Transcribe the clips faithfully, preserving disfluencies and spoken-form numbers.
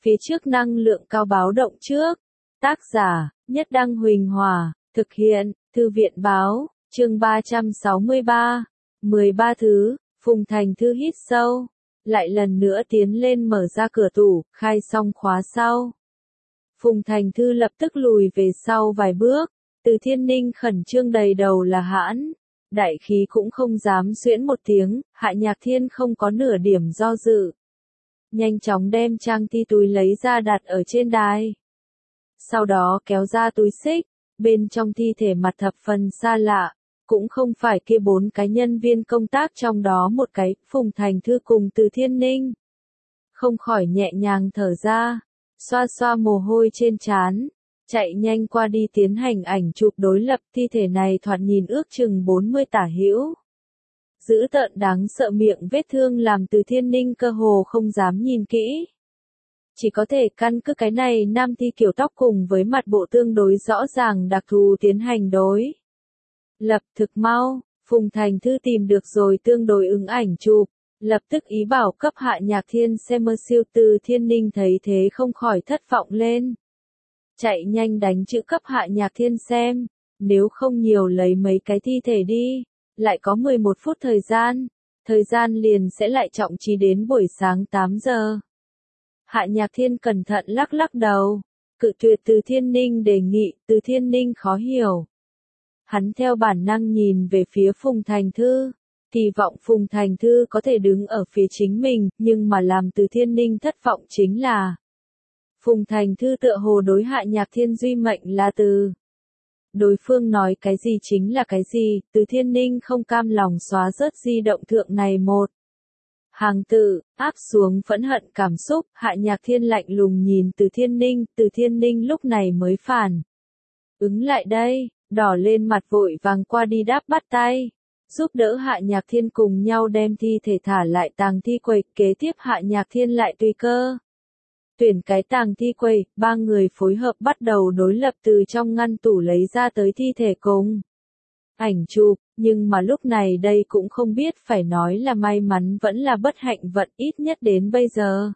phía trước năng lượng cao báo động trước. Tác giả, Nhất Đăng Huỳnh Hòa, thực hiện, Thư viện Báo, chương ba trăm sáu mươi ba, mười ba thứ, Phùng Thành Thư hít sâu, lại lần nữa tiến lên mở ra cửa tủ, khai xong khóa sau. Phùng Thành Thư lập tức lùi về sau vài bước, Từ Thiên Ninh khẩn trương đầy đầu là hãn, đại khí cũng không dám xuyễn một tiếng, Hạ Nhạc Thiên không có nửa điểm do dự. Nhanh chóng đem trang thi túi lấy ra đặt ở trên đài. Sau đó kéo ra túi xích, bên trong thi thể mặt thập phần xa lạ, cũng không phải kia bốn cái nhân viên công tác trong đó một cái, Phùng Thành Thư cùng Từ Thiên Ninh. Không khỏi nhẹ nhàng thở ra, xoa xoa mồ hôi trên trán, chạy nhanh qua đi tiến hành ảnh chụp đối lập. Thi thể này thoạt nhìn ước chừng bốn mươi tả hữu. Dữ tợn đáng sợ miệng vết thương làm Từ Thiên Ninh cơ hồ không dám nhìn kỹ. Chỉ có thể căn cứ cái này nam thi kiểu tóc cùng với mặt bộ tương đối rõ ràng đặc thù tiến hành đối lập. Thực mau, Phùng Thành Thư tìm được rồi tương đối ứng ảnh chụp, lập tức ý bảo cấp Hạ Nhạc Thiên xem siêu. Từ Thiên Ninh thấy thế không khỏi thất vọng lên. Chạy nhanh đánh chữ cấp Hạ Nhạc Thiên xem, nếu không nhiều lấy mấy cái thi thể đi, lại có mười một phút thời gian, thời gian liền sẽ lại trọng trí đến buổi sáng tám giờ. Hạ Nhạc Thiên cẩn thận lắc lắc đầu, cự tuyệt Từ Thiên Ninh đề nghị. Từ Thiên Ninh khó hiểu. Hắn theo bản năng nhìn về phía Phùng Thành Thư, kỳ vọng Phùng Thành Thư có thể đứng ở phía chính mình, nhưng mà làm Từ Thiên Ninh thất vọng chính là Phùng Thành Thư tựa hồ đối Hạ Nhạc Thiên duy mệnh là từ. Đối phương nói cái gì chính là cái gì. Từ Thiên Ninh không cam lòng xóa rớt di động thượng này một hàng tự, áp xuống phẫn hận cảm xúc. Hạ Nhạc Thiên lạnh lùng nhìn Từ Thiên Ninh, Từ Thiên Ninh lúc này mới phản ứng lại đây, đỏ lên mặt vội vàng qua đi đáp bắt tay, giúp đỡ Hạ Nhạc Thiên cùng nhau đem thi thể thả lại tàng thi quầy. Kế tiếp Hạ Nhạc Thiên lại tùy cơ tuyển cái tàng thi quầy, ba người phối hợp bắt đầu đối lập từ trong ngăn tủ lấy ra tới thi thể cùng ảnh chụp, nhưng mà lúc này đây cũng không biết phải nói là may mắn vẫn là bất hạnh vận, ít nhất đến bây giờ.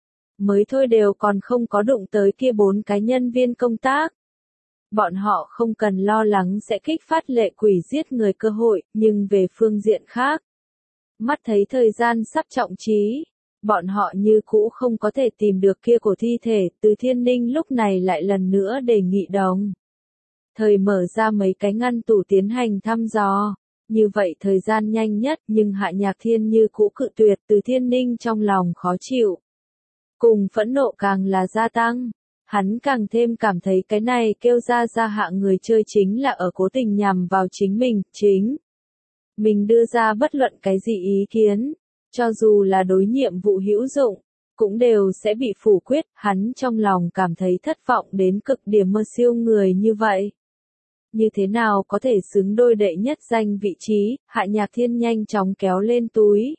Mới thôi đều còn không có đụng tới kia bốn cái nhân viên công tác. Bọn họ không cần lo lắng sẽ kích phát lệ quỷ giết người cơ hội, nhưng về phương diện khác, mắt thấy thời gian sắp trọng trí, bọn họ như cũ không có thể tìm được kia cổ thi thể. Từ Thiên Ninh lúc này lại lần nữa đề nghị đồng thời mở ra mấy cái ngăn tủ tiến hành thăm dò, như vậy thời gian nhanh nhất, nhưng Hạ Nhạc Thiên như cũ cự tuyệt. Từ Thiên Ninh trong lòng khó chịu, cùng phẫn nộ càng là gia tăng. Hắn càng thêm cảm thấy cái này kêu ra ra hạ người chơi chính là ở cố tình nhằm vào chính mình, chính mình đưa ra bất luận cái gì ý kiến, cho dù là đối nhiệm vụ hữu dụng, cũng đều sẽ bị phủ quyết. Hắn trong lòng cảm thấy thất vọng đến cực điểm. Mơ siêu người như vậy, như thế nào có thể xứng đôi đệ nhất danh vị trí. Hạ Nhạc Thiên nhanh chóng kéo lên túi,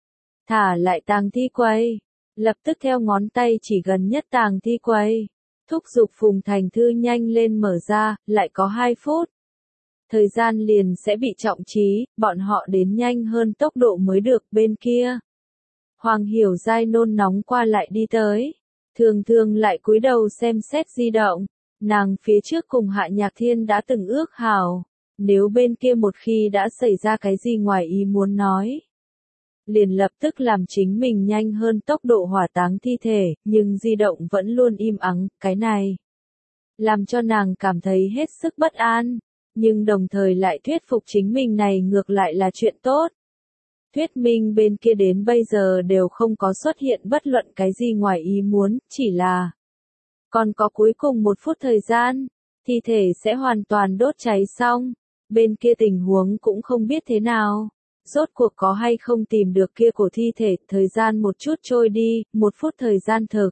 thả lại tàng thi quầy, lập tức theo ngón tay chỉ gần nhất tàng thi quầy, thúc giục Phùng Thành Thư nhanh lên mở ra. Lại có hai phút, thời gian liền sẽ bị trọng trí, bọn họ đến nhanh hơn tốc độ mới được. Bên kia, Hoàng Hiểu Giai nôn nóng qua lại đi tới, thường thường lại cúi đầu xem xét di động. Nàng phía trước cùng Hạ Nhạc Thiên đã từng ước hảo, nếu bên kia một khi đã xảy ra cái gì ngoài ý muốn nói, liền lập tức làm chính mình nhanh hơn tốc độ hỏa táng thi thể, nhưng di động vẫn luôn im ắng. Cái này làm cho nàng cảm thấy hết sức bất an, nhưng đồng thời lại thuyết phục chính mình này ngược lại là chuyện tốt. Thuyết minh bên kia đến bây giờ đều không có xuất hiện bất luận cái gì ngoài ý muốn, chỉ là còn có cuối cùng một phút thời gian, thi thể sẽ hoàn toàn đốt cháy xong. Bên kia tình huống cũng không biết thế nào, rốt cuộc có hay không tìm được kia cổ thi thể. Thời gian một chút trôi đi, một phút thời gian thực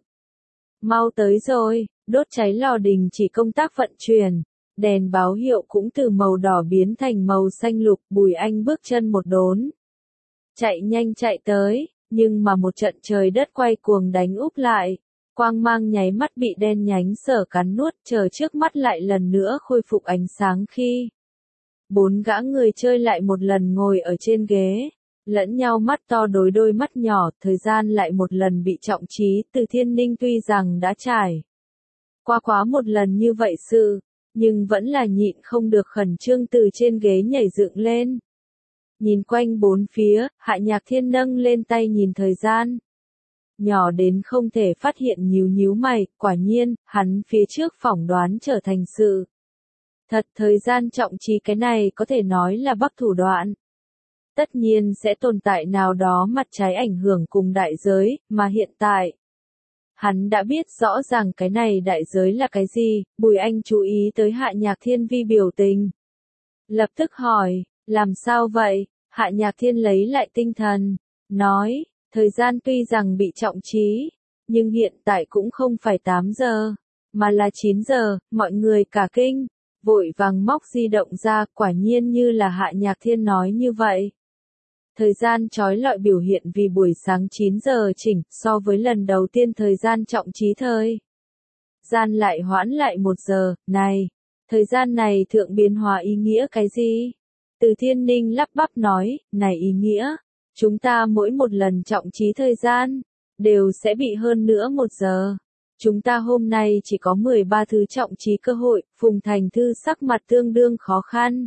mau tới rồi. Đốt cháy lò đình chỉ công tác vận chuyển, đèn báo hiệu cũng từ màu đỏ biến thành màu xanh lục. Bùi Anh bước chân một đốn, chạy nhanh chạy tới, nhưng mà một trận trời đất quay cuồng đánh úp lại. Quang mang nháy mắt bị đen nhánh sở cắn nuốt, chờ trước mắt lại lần nữa khôi phục ánh sáng khi bốn gã người chơi lại một lần ngồi ở trên ghế, lẫn nhau mắt to đối đôi mắt nhỏ, thời gian lại một lần bị trọng trí, Từ Thiên Ninh tuy rằng đã trải qua quá một lần như vậy sự, nhưng vẫn là nhịn không được khẩn trương từ trên ghế nhảy dựng lên. Nhìn quanh bốn phía, Hạ Nhạc Thiên nâng lên tay nhìn thời gian. Nhỏ đến không thể phát hiện nhíu nhíu mày, quả nhiên, hắn phía trước phỏng đoán trở thành sự. Thật thời gian trọng trí cái này có thể nói là bắc thủ đoạn. Tất nhiên sẽ tồn tại nào đó mặt trái ảnh hưởng cùng đại giới, mà hiện tại. Hắn đã biết rõ ràng cái này đại giới là cái gì, Bùi Anh chú ý tới Hạ Nhạc Thiên vi biểu tình. Lập tức hỏi, làm sao vậy? Hạ Nhạc Thiên lấy lại tinh thần, nói, thời gian tuy rằng bị trọng trí, nhưng hiện tại cũng không phải tám giờ, mà là chín giờ, mọi người cả kinh, vội vàng móc di động ra, quả nhiên như là Hạ Nhạc Thiên nói như vậy. Thời gian chói lọi biểu hiện vì buổi sáng chín giờ chỉnh, so với lần đầu tiên thời gian trọng trí thời gian lại hoãn lại một giờ, này, thời gian này thượng biến hóa ý nghĩa cái gì? Từ Thiên Ninh lắp bắp nói, này ý nghĩa, chúng ta mỗi một lần trọng trí thời gian, đều sẽ bị hơn nữa một giờ. Chúng ta hôm nay chỉ có mười ba thứ trọng trí cơ hội, Phùng Thành Thư sắc mặt tương đương khó khăn.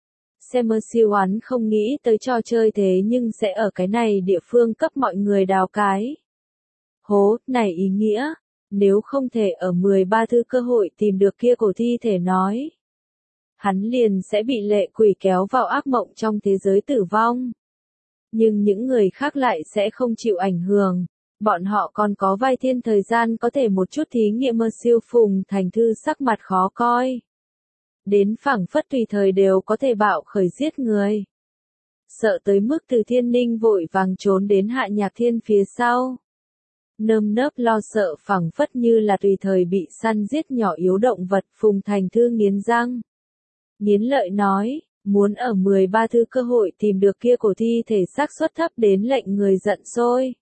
Xem mơ siêu oán không nghĩ tới trò chơi thế nhưng sẽ ở cái này địa phương cấp mọi người đào cái. Hố, này ý nghĩa, nếu không thể ở mười ba thứ cơ hội tìm được kia cổ thi thể nói. Hắn liền sẽ bị lệ quỷ kéo vào ác mộng trong thế giới tử vong. Nhưng những người khác lại sẽ không chịu ảnh hưởng. Bọn họ còn có vài thiên thời gian có thể một chút thí nghiệm mơ siêu Phùng Thành Thư sắc mặt khó coi. Đến phảng phất tùy thời đều có thể bạo khởi giết người. Sợ tới mức Từ Thiên Ninh vội vàng trốn đến Hạ Nhạc Thiên phía sau. Nơm nớp lo sợ phảng phất như là tùy thời bị săn giết nhỏ yếu động vật. Phùng Thành Thư nghiến răng, nghiến lợi nói, muốn ở mười ba thứ cơ hội tìm được kia cổ thi thể xác suất thấp đến lệnh người giận sôi.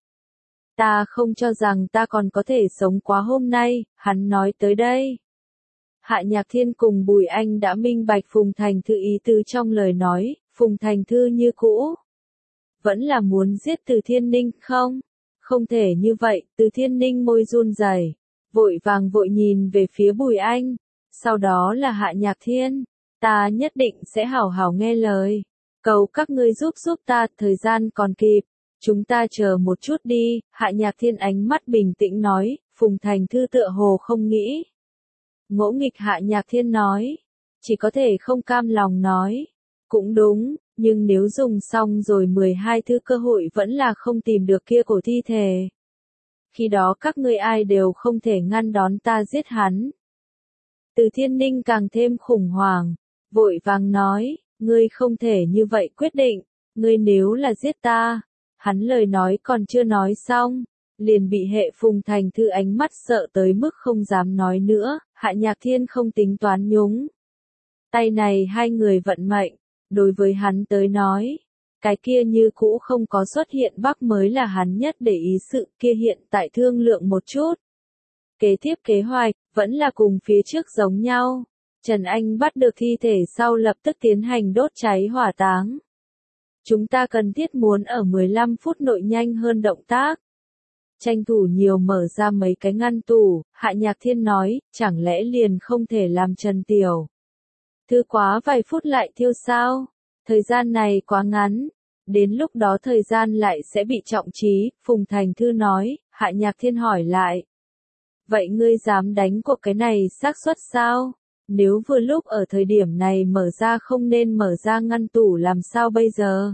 Ta không cho rằng ta còn có thể sống quá hôm nay, hắn nói tới đây. Hạ Nhạc Thiên cùng Bùi Anh đã minh bạch Phùng Thành Thư ý tứ trong lời nói, Phùng Thành Thư như cũ. Vẫn là muốn giết Từ Thiên Ninh không? Không thể như vậy, Từ Thiên Ninh môi run rẩy, vội vàng vội nhìn về phía Bùi Anh, sau đó là Hạ Nhạc Thiên, ta nhất định sẽ hảo hảo nghe lời, cầu các ngươi giúp giúp ta, thời gian còn kịp, chúng ta chờ một chút đi, Hạ Nhạc Thiên ánh mắt bình tĩnh nói, Phùng Thành Thư tựa hồ không nghĩ. Ngỗ nghịch Hạ Nhạc Thiên nói, chỉ có thể không cam lòng nói, cũng đúng, nhưng nếu dùng xong rồi mười hai thứ cơ hội vẫn là không tìm được kia cổ thi thể. Khi đó các ngươi ai đều không thể ngăn đón ta giết hắn. Từ Thiên Ninh càng thêm khủng hoảng, vội vàng nói, ngươi không thể như vậy quyết định, ngươi nếu là giết ta, hắn lời nói còn chưa nói xong, liền bị hệ Phùng Thành Thư ánh mắt sợ tới mức không dám nói nữa, Hạ Nhạc Thiên không tính toán nhúng. Tay này hai người vận mệnh, đối với hắn tới nói, cái kia như cũ không có xuất hiện bắc mới là hắn nhất để ý sự kia hiện tại thương lượng một chút. Kế tiếp kế hoạch, vẫn là cùng phía trước giống nhau. Trần Anh bắt được thi thể sau lập tức tiến hành đốt cháy hỏa táng. Chúng ta cần thiết muốn ở mười lăm phút nội nhanh hơn động tác. Tranh thủ nhiều mở ra mấy cái ngăn tủ, Hạ Nhạc Thiên nói, chẳng lẽ liền không thể làm Trần Tiểu Thư quá vài phút lại thiêu sao? Thời gian này quá ngắn, đến lúc đó thời gian lại sẽ bị trọng trí, Phùng Thành Thư nói, Hạ Nhạc Thiên hỏi lại. Vậy ngươi dám đánh cuộc cái này xác suất sao? Nếu vừa lúc ở thời điểm này mở ra không nên mở ra ngăn tủ làm sao bây giờ?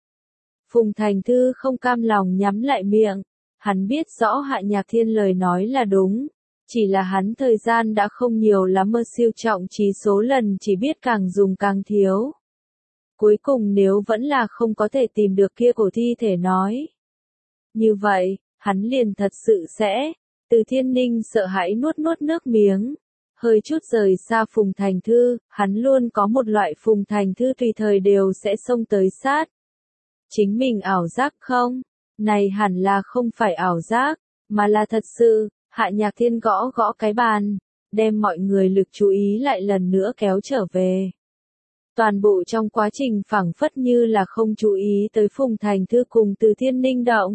Phùng Thành Thư không cam lòng nhắm lại miệng, hắn biết rõ Hạ Nhạc Thiên lời nói là đúng, chỉ là hắn thời gian đã không nhiều lắm mơ siêu trọng trí số lần chỉ biết càng dùng càng thiếu. Cuối cùng nếu vẫn là không có thể tìm được kia cổ thi thể nói. Như vậy, hắn liền thật sự sẽ, Từ Thiên Ninh sợ hãi nuốt nuốt nước miếng. Hơi chút rời xa Phùng Thành Thư, hắn luôn có một loại Phùng Thành Thư tùy thời đều sẽ xông tới sát. Chính mình ảo giác không? Này hẳn là không phải ảo giác, mà là thật sự, Hạ Nhạc Thiên gõ gõ cái bàn, đem mọi người lực chú ý lại lần nữa kéo trở về. Toàn bộ trong quá trình phảng phất như là không chú ý tới Phùng Thành Thư cùng Từ Thiên Ninh động.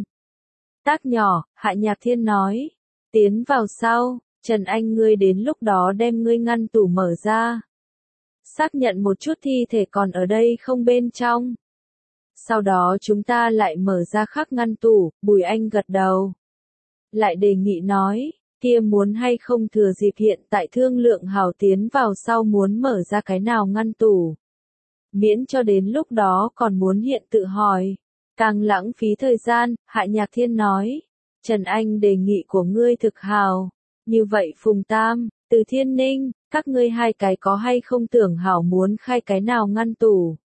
Tác nhỏ, Hạ Nhạc Thiên nói. Tiến vào sau, Trần Anh ngươi đến lúc đó đem ngươi ngăn tủ mở ra. Xác nhận một chút thi thể còn ở đây không bên trong. Sau đó chúng ta lại mở ra khắc ngăn tủ, Bùi Anh gật đầu. Lại đề nghị nói, kia muốn hay không thừa dịp hiện tại thương lượng hảo tiến vào sau muốn mở ra cái nào ngăn tủ. Miễn cho đến lúc đó còn muốn hiện tự hỏi. Càng lãng phí thời gian, Hạ Nhạc Thiên nói. Trần Anh đề nghị của ngươi thực hào. Như vậy Phùng Tam, Từ Thiên Ninh, các ngươi hai cái có hay không tưởng hảo muốn khai cái nào ngăn tủ.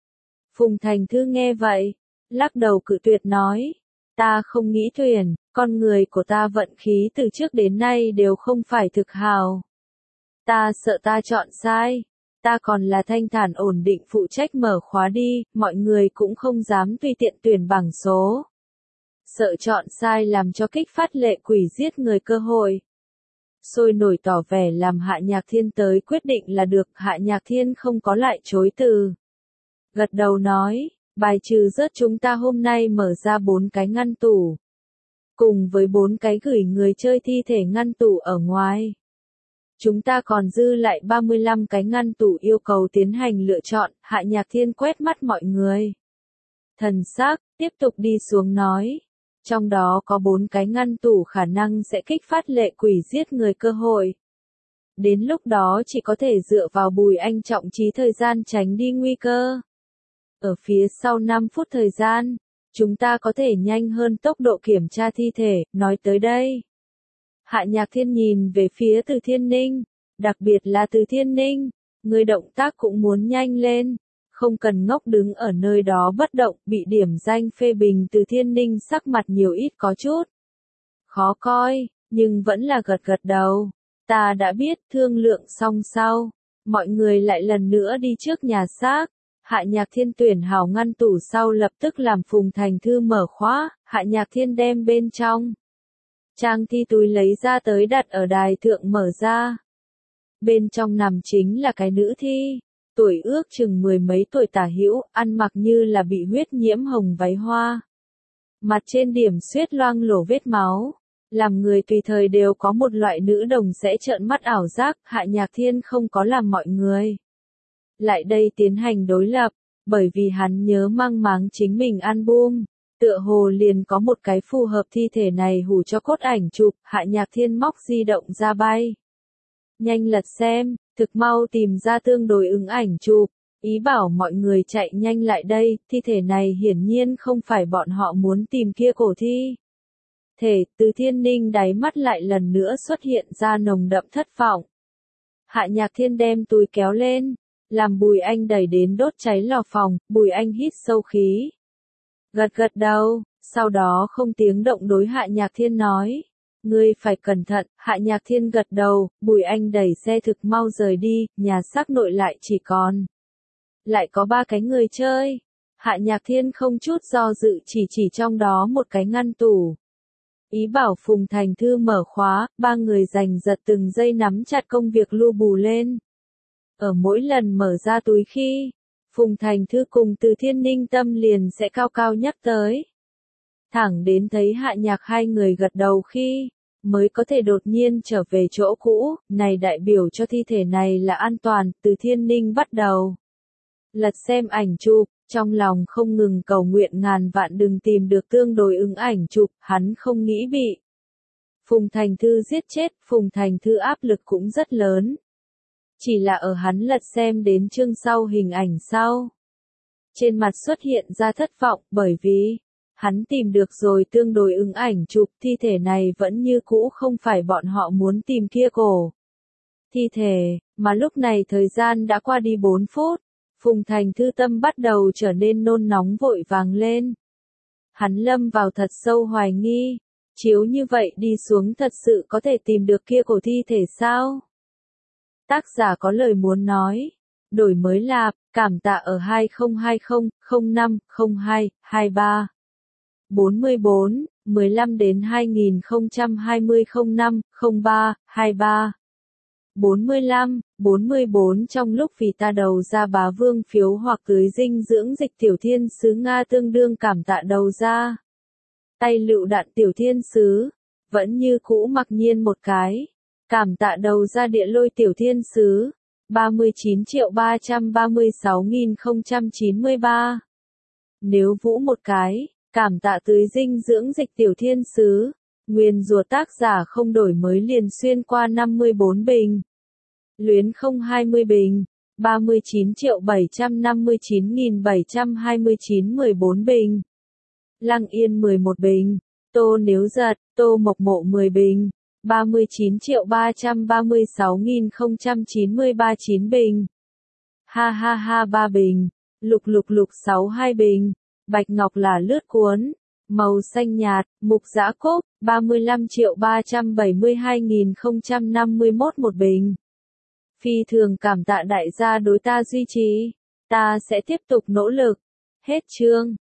Phùng Thành Thư nghe vậy, lắc đầu cự tuyệt nói. Ta không nghĩ thuyền, con người của ta vận khí từ trước đến nay đều không phải thực hào. Ta sợ ta chọn sai. Ta còn là thanh thản ổn định phụ trách mở khóa đi, mọi người cũng không dám tùy tiện tuyển bảng số. Sợ chọn sai làm cho kích phát lệ quỷ giết người cơ hội. Sôi nổi tỏ vẻ làm Hạ Nhạc Thiên tới quyết định là được, Hạ Nhạc Thiên không có lại chối từ. Gật đầu nói, bài trừ rớt chúng ta hôm nay mở ra bốn cái ngăn tủ. Cùng với bốn cái gửi người chơi thi thể ngăn tủ ở ngoài. Chúng ta còn dư lại ba mươi lăm cái ngăn tủ yêu cầu tiến hành lựa chọn, Hạ Nhạc Thiên quét mắt mọi người. Thần sắc, tiếp tục đi xuống nói. Trong đó có bốn cái ngăn tủ khả năng sẽ kích phát lệ quỷ giết người cơ hội. Đến lúc đó chỉ có thể dựa vào Bùi Anh trọng trí thời gian tránh đi nguy cơ. Ở phía sau năm phút thời gian, chúng ta có thể nhanh hơn tốc độ kiểm tra thi thể, nói tới đây. Hạ Nhạc Thiên nhìn về phía Từ Thiên Ninh, đặc biệt là Từ Thiên Ninh, người động tác cũng muốn nhanh lên, không cần ngốc đứng ở nơi đó bất động, bị điểm danh phê bình. Từ Thiên Ninh sắc mặt nhiều ít có chút khó coi, nhưng vẫn là gật gật đầu. Ta đã biết, thương lượng xong sau, mọi người lại lần nữa đi trước nhà xác. Hạ Nhạc Thiên tuyển hảo ngăn tủ sau lập tức làm Phùng Thành Thư mở khóa, Hạ Nhạc Thiên đem bên trong trang thi túi lấy ra tới đặt ở đài thượng mở ra. Bên trong nằm chính là cái nữ thi, tuổi ước chừng mười mấy tuổi tả hữu, ăn mặc như là bị huyết nhiễm hồng váy hoa. Mặt trên điểm xuyết loang lổ vết máu, làm người tùy thời đều có một loại nữ đồng sẽ trợn mắt ảo giác. Hạ Nhạc Thiên không có làm mọi người lại đây tiến hành đối lập, bởi vì hắn nhớ mang máng chính mình album. Tựa hồ liền có một cái phù hợp thi thể này hủ cho cốt ảnh chụp. Hạ Nhạc Thiên móc di động ra bay. Nhanh lật xem, thực mau tìm ra tương đối ứng ảnh chụp. Ý bảo mọi người chạy nhanh lại đây, thi thể này hiển nhiên không phải bọn họ muốn tìm kia cổ thi thể. Từ Thiên Ninh đáy mắt lại lần nữa xuất hiện ra nồng đậm thất vọng. Hạ Nhạc Thiên đem túi kéo lên, làm Bùi Anh đẩy đến đốt cháy lò phòng. Bùi Anh hít sâu khí, gật gật đầu, sau đó không tiếng động đối Hạ Nhạc Thiên nói. Ngươi phải cẩn thận. Hạ Nhạc Thiên gật đầu, Bùi Anh đẩy xe thực mau rời đi, nhà xác nội lại chỉ còn lại có ba cái người chơi. Hạ Nhạc Thiên không chút do dự chỉ chỉ trong đó một cái ngăn tủ. Ý bảo Phùng Thành Thư mở khóa, ba người giành giật từng giây nắm chặt công việc lu bù lên. Ở mỗi lần mở ra túi khi, Phùng Thành Thư cùng Từ Thiên Ninh tâm liền sẽ cao cao nhắc tới. Thẳng đến thấy Hạ Nhạc hai người gật đầu khi, mới có thể đột nhiên trở về chỗ cũ, này đại biểu cho thi thể này là an toàn. Từ Thiên Ninh bắt đầu lật xem ảnh chụp, trong lòng không ngừng cầu nguyện ngàn vạn đừng tìm được tương đối ứng ảnh chụp, hắn không nghĩ bị Phùng Thành Thư giết chết. Phùng Thành Thư áp lực cũng rất lớn. Chỉ là ở hắn lật xem đến chương sau hình ảnh sau, trên mặt xuất hiện ra thất vọng, bởi vì hắn tìm được rồi tương đối ứng ảnh chụp, thi thể này vẫn như cũ không phải bọn họ muốn tìm kia cổ thi thể, mà lúc này thời gian đã qua đi bốn phút. Phùng Thành Thư tâm bắt đầu trở nên nôn nóng vội vàng lên. Hắn lâm vào thật sâu hoài nghi, chiếu như vậy đi xuống thật sự có thể tìm được kia cổ thi thể sao? Tác giả có lời muốn nói. Đổi mới lạp, cảm tạ ở hai không hai không, không năm, không hai, hai ba. bốn mươi bốn, mười lăm đến hai nghìn không trăm hai mươi không năm, không ba, hai ba. bốn mươi lăm, bốn mươi bốn trong lúc vì ta đầu ra bá vương phiếu hoặc cưới dinh dưỡng dịch tiểu thiên sứ Nga tương đương cảm tạ đầu ra. Tay lựu đạn tiểu thiên sứ, vẫn như cũ mặc nhiên một cái. Cảm tạ đầu ra địa lôi tiểu thiên sứ, ba mươi chín triệu ba trăm ba mươi sáu nghìn không trăm chín mươi ba. Nếu vũ một cái, cảm tạ tưới dinh dưỡng dịch tiểu thiên sứ, nguyên rùa tác giả không đổi mới liền xuyên qua năm mươi bốn bình. Luyến không hai mươi bình, ba mươi chín triệu bảy trăm năm mươi chín nghìn bảy trăm hai mươi chín mười bốn bình. Lăng Yên mười một bình, Tô Nếu Giật, Tô Mộc Mộ mười bình, ba mươi chín triệu ba trăm ba mươi sáu nghìn không trăm chín mươi ba chín bình. Ha ha ha ba bình, Lục Lục Lục sáu hai bình, Bạch Ngọc là lướt cuốn, màu xanh nhạt, Mục Dã Cốp, ba mươi lăm triệu ba trăm bảy mươi hai nghìn không trăm năm mươi mốt một bình. Phi thường cảm tạ đại gia đối ta duy trì, ta sẽ tiếp tục nỗ lực. Hết chương.